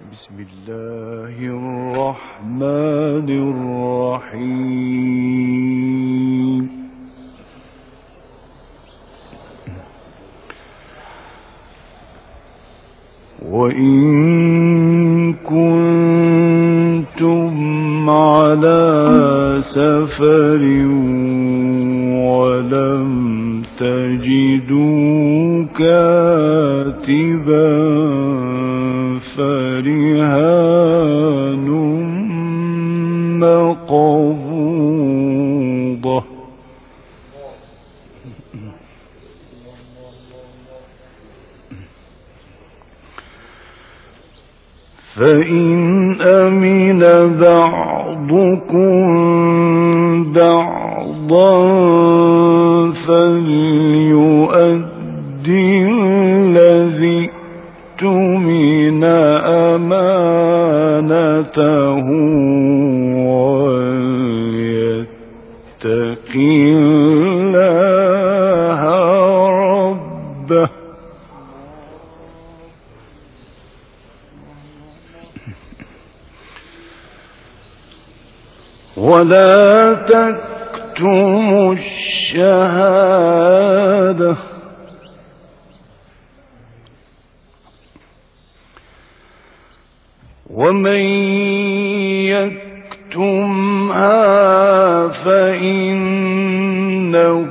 بسم الله الرحمن الرحيم. وإن كنتم على سفر ولم تجدوا كاتبا فرهان مقبوضة فإن أمن بعضكم بعضا فليؤدي الذي اؤتمن أمانته وليتق الله ربه ولا تكتموا الشهادة ومن يكتمها فإنه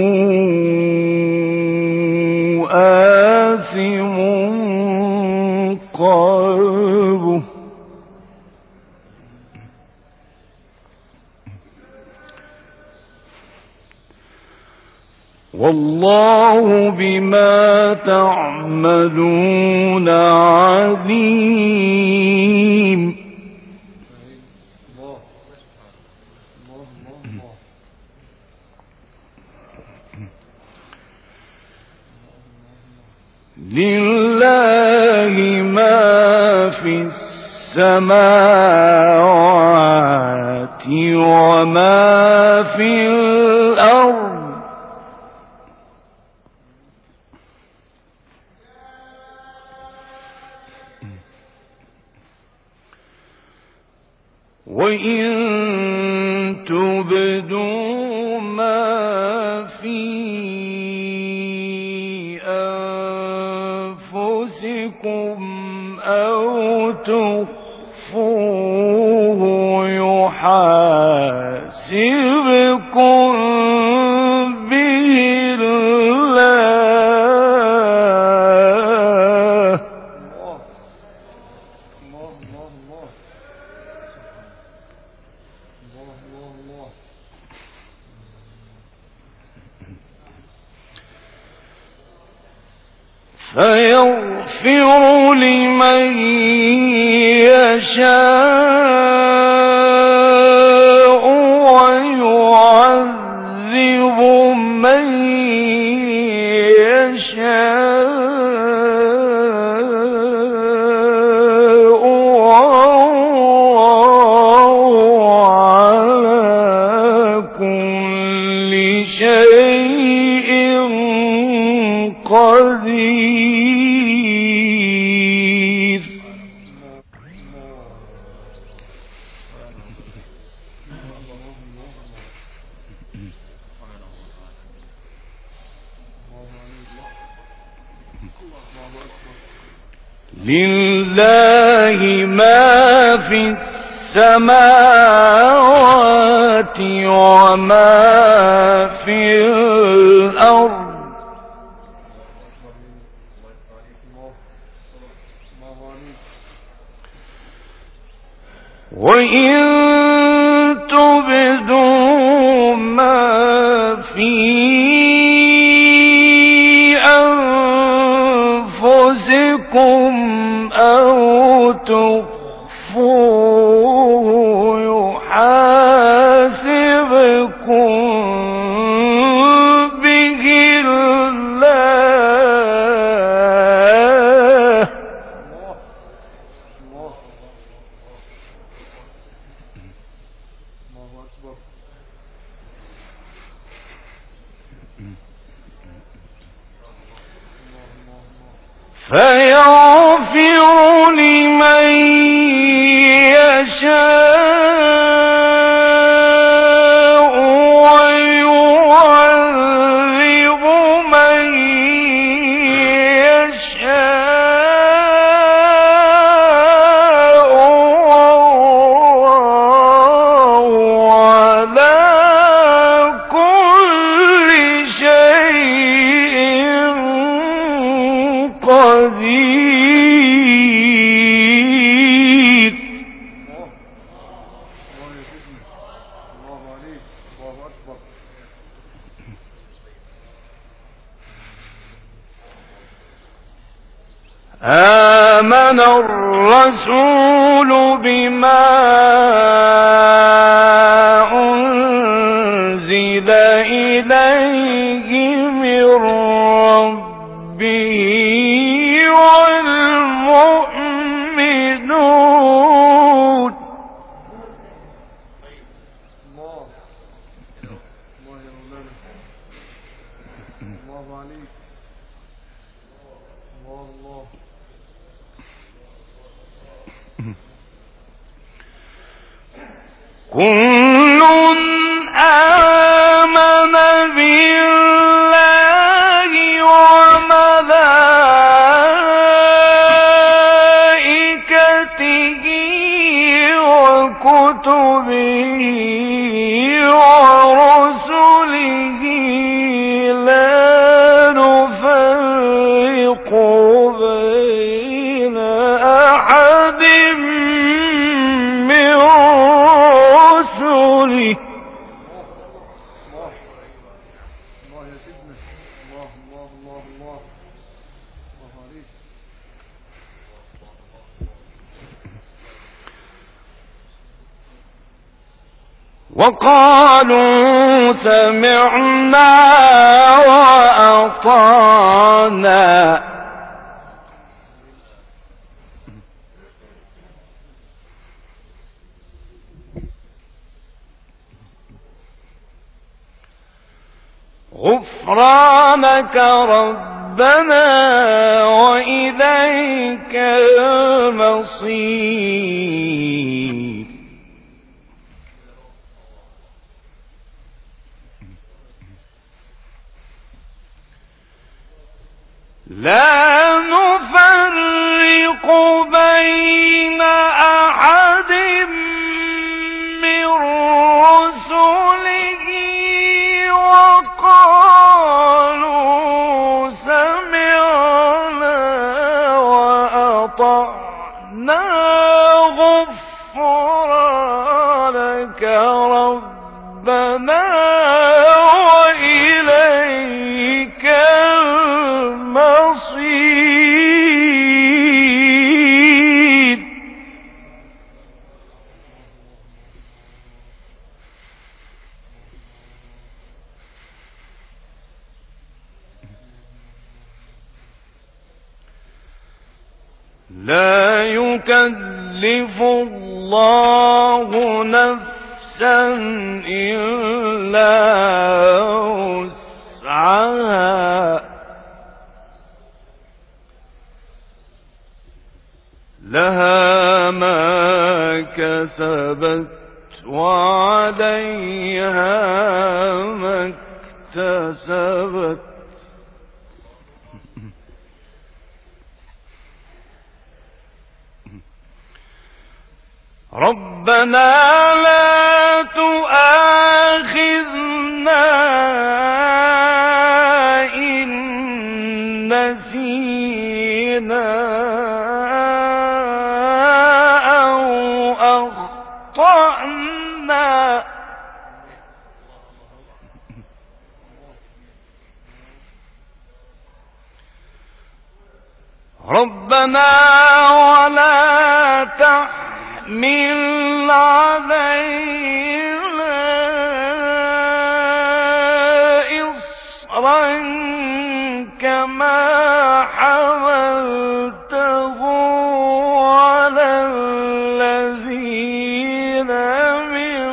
آثم قلبه والله بما تعملون عليم. لله ما في السماوات وما في الأرض وإن تبدوا ما في أنفسكم أو تخفوه يحاسبكم به الله فيغفر لمن يشاء ويعذب من يشاء والله على كل شيء قدير. لله ما في السماوات وما في الأرض وإن تبدوا ما في أنفسكم أو تخفوه يحاسبكم به الله فيغفر يغفر لمن يشاء ويعذب من يشاء والله على كل شيء قدير. آمن الرسول بما أنزل إليه من ربه والمؤمنون. كل آمن بالله وملائكته وكتبه ورسله لا نفرق بين أحد من رسله. وقالوا سمعنا وأطعنا غفرانك ربنا وإليك المصير. لا نفرق بين أحد من رسله وقالوا سمعنا وأطعنا غفرانك ربنا وإليك المصير. لا يكلف الله نفسا إلا وسعها لها ما كسبت وعليها ما اكتسبت. ربنا لا تؤاخذنا إن نسينا أو أخطأنا ربنا ولا تحمل علينا إصرا كما حملته على الذين من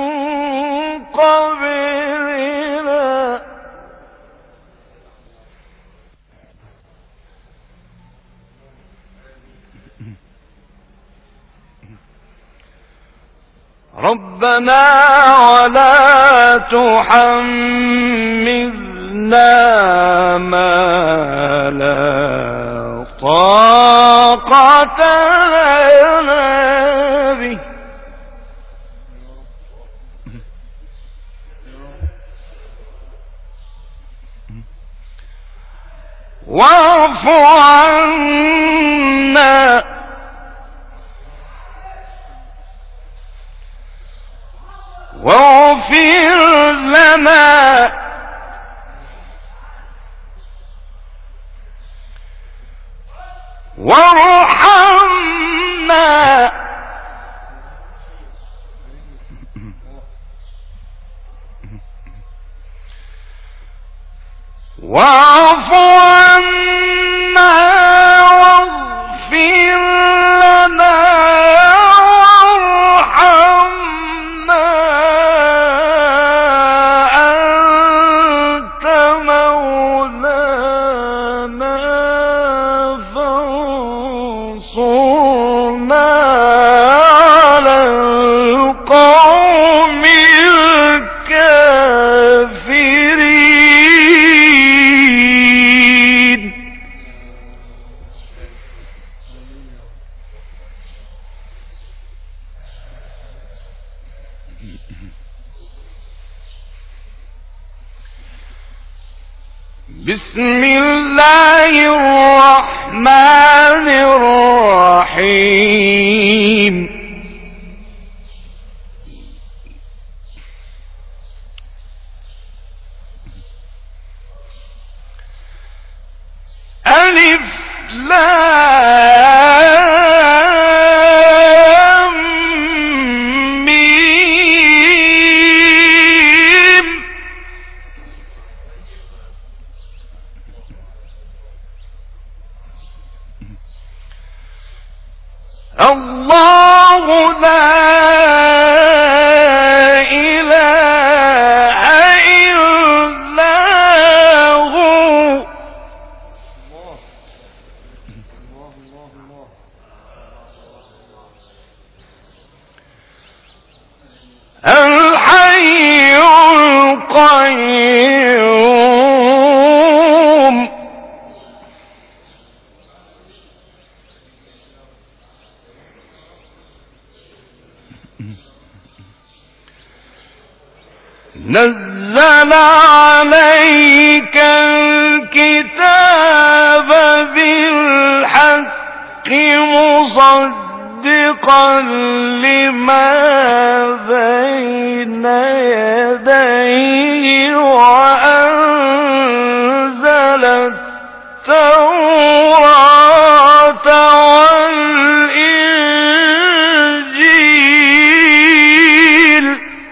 قبلنا ربنا ولا تحملنا ما لا طاقة لنا به واعف عنا واغفر لنا وارحمنا واعف عنا واغفر لنا وارحمنا أنت مولانا فانصرنا على القوم الكافرين. بسم الله الرحمن الرحيم. ألف لام ميم. الله لا إله إلا هو الحي القيوم. نزل عليك الكتاب بالحق مصدقا لما بين يديه وأنزل التوراة والإنجيل.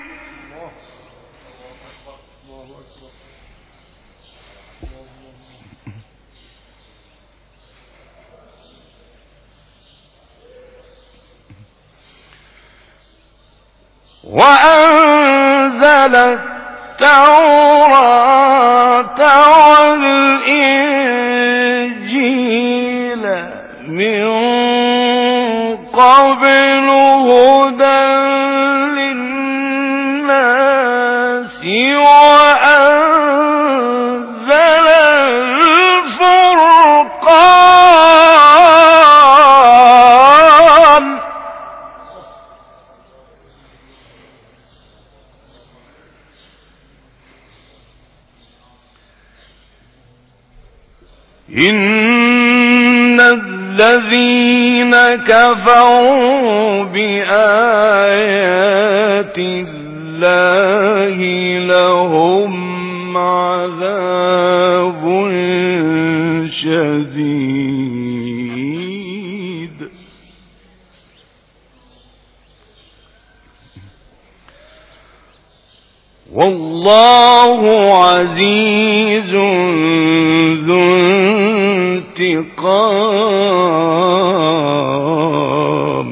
وأنزل التوراة والإنجيل من قبل هدى للناس وأنزل الفرقان. إن الذين كفروا بآيات الله لهم عذاب شديد. والله عزيز ذو انتقام.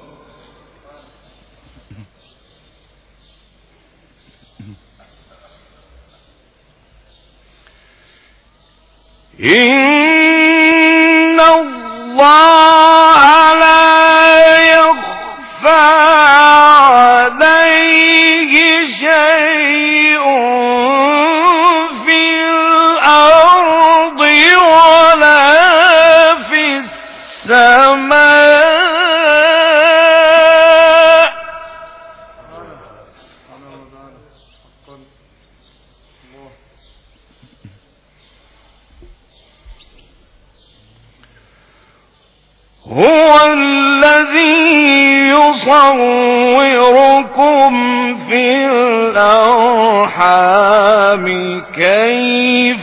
إن الله لا يخفى عليه هو الذي يصوركم في الأرحام كيف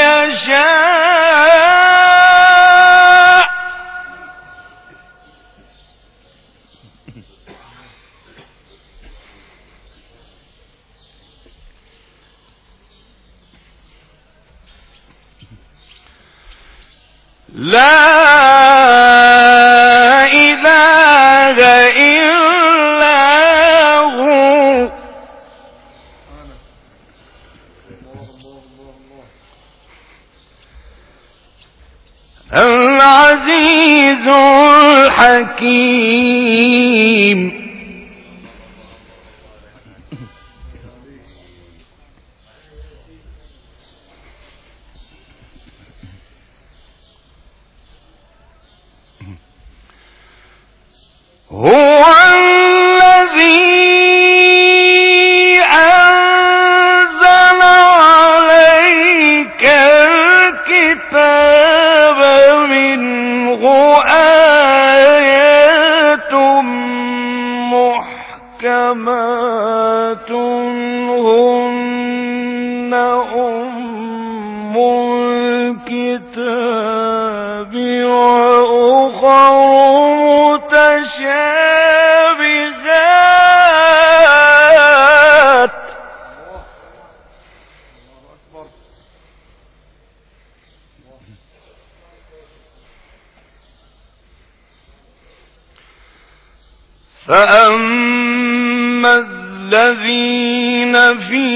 يشاء. لا إله إلا هو العزيز الحكيم. هو الذي أنزل عليك الكتاب منه آيات محكمات هن أم الكتاب وأخر متشابهات فأما الذين في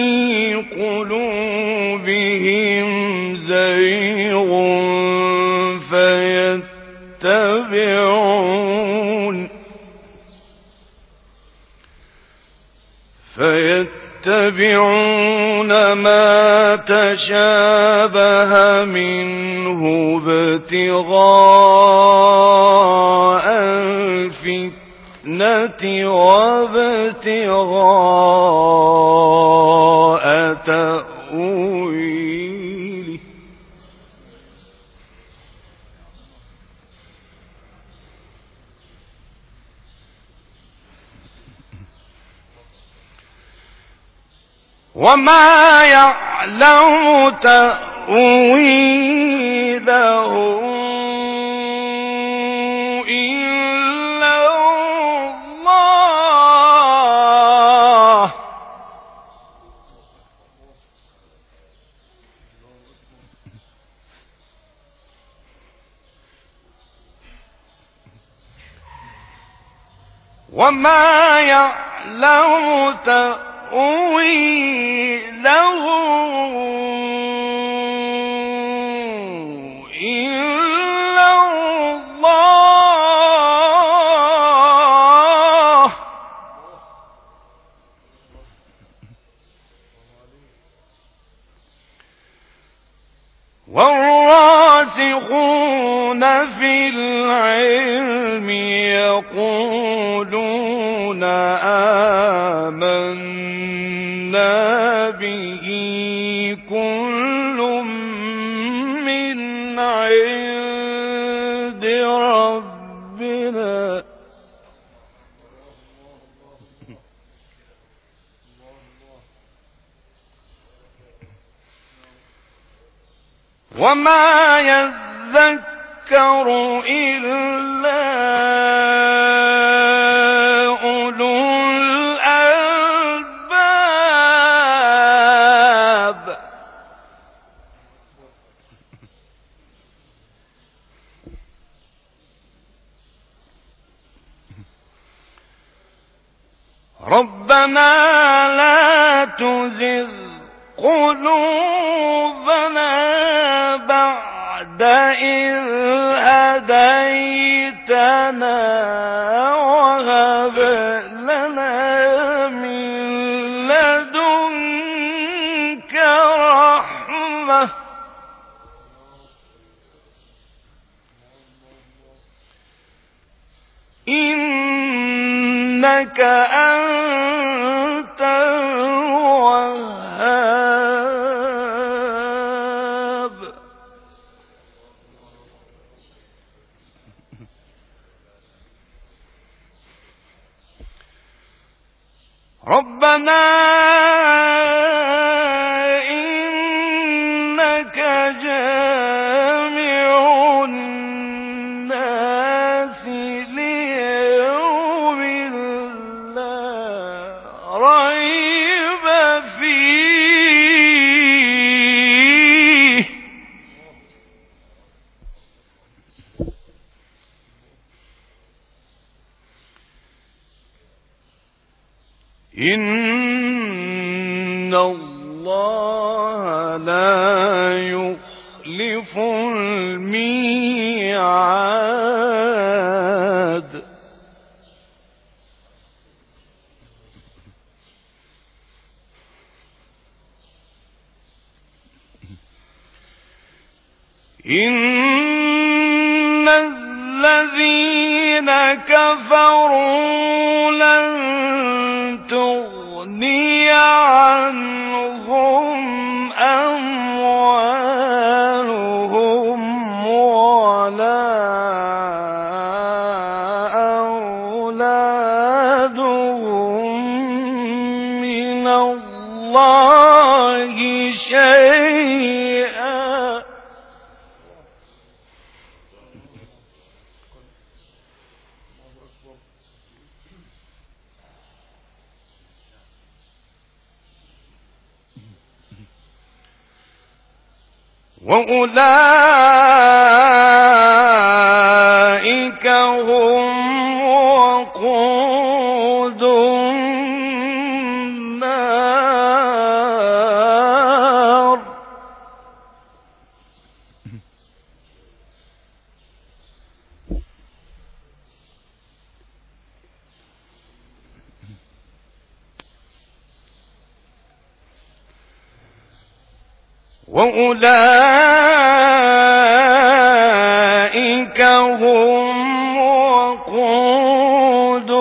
قلوبهم زيغ فيتبعون ما تشابه منه ابتغاء الفتنة وابتغاء تأويله وما يعلم تأويله إلا الله وما يعلم تأويله إلا الله والراسخون في العلم يقولون آمنا به كل من عند ربنا وما يذكر إلا أولو الألباب ربنا لا تزغ قلوبنا بعد إذ هديتنا وهب لنا من لدنك رحمة إنك أنت الوهاب ربنا إنك جامع الناس ليوم لا ريب فيه. إن الله لا يخلف الميعاد. إن الذين كفروا لن تغني عنهم أموالهم ولا أولادهم من الله شيئا. وأولئك هم وقود النار. وأولئك هم وقود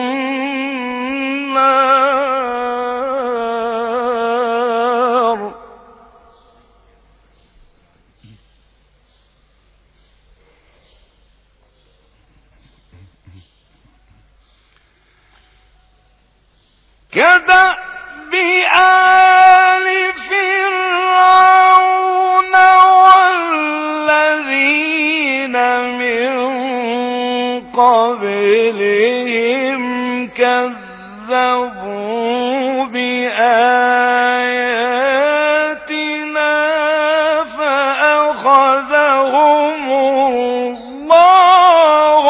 النار. كدأب آل فرعون والذين من قبلهم كذبوا بآياتنا فأخذهم الله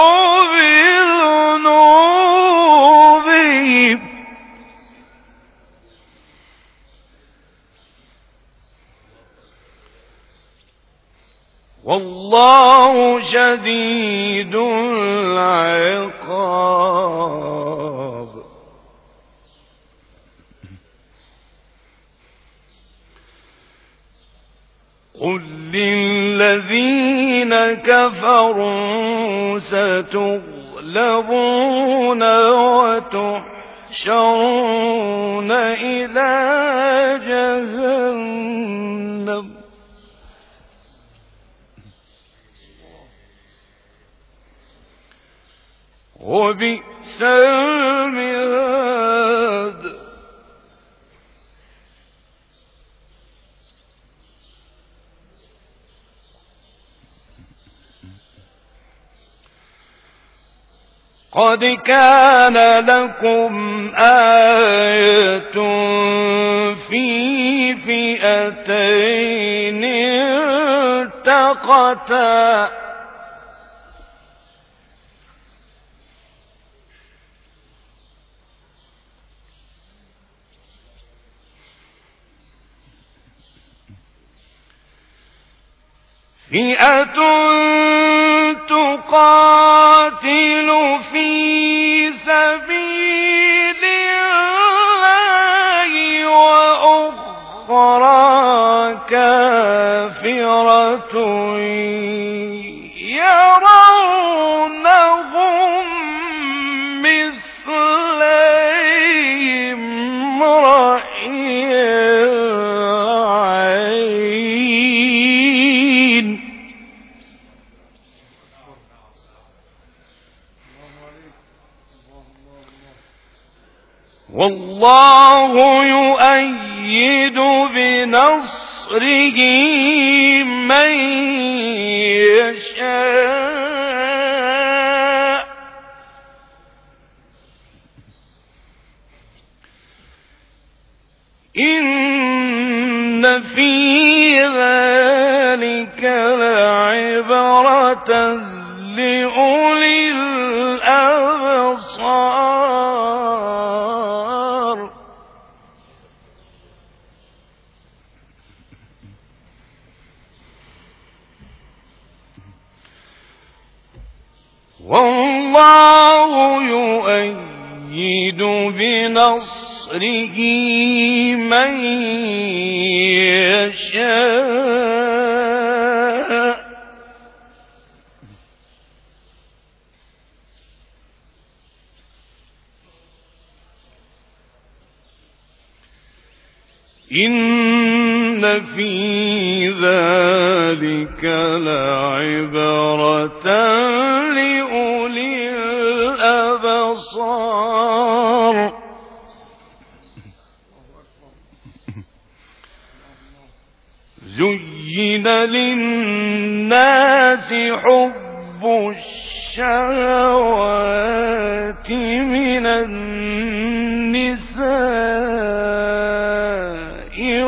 بذنوبهم. والله شديد العقاب. قل للذين كفروا ستغلبون وتحشرون إلى جهنم وبئس المهاد. قد كان لكم آية في فئتين التقتا فئة تقاتل في سبيل الله وأخرى كافرة يرونهم مثليهم رأي العين والله يؤيد بنصره من يشاء إن في ذلك لعبرة لأولي الأبصار والله يؤيد بنصره من يشاء إن في ذلك لعبرة لأولي الأبصار زين للناس حب الشهوات من النساء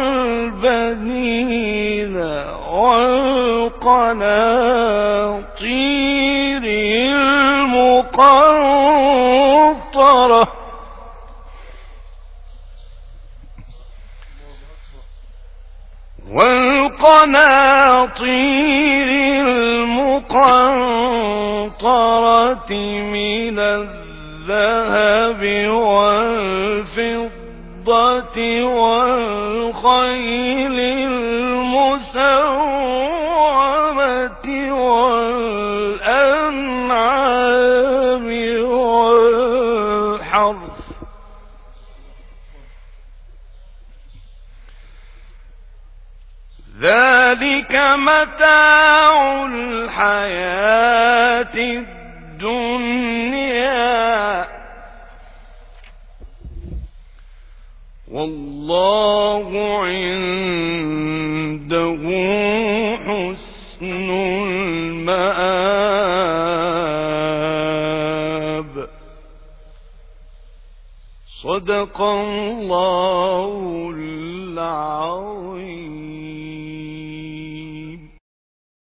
والبنين والقناطير المقنطرة المقنطرة من الذهب والفضة والخيل المسومة والأنعام والحرث ذلك متاع الحياة الدنيا والله عنده حسن المآب صدق الله العظيم.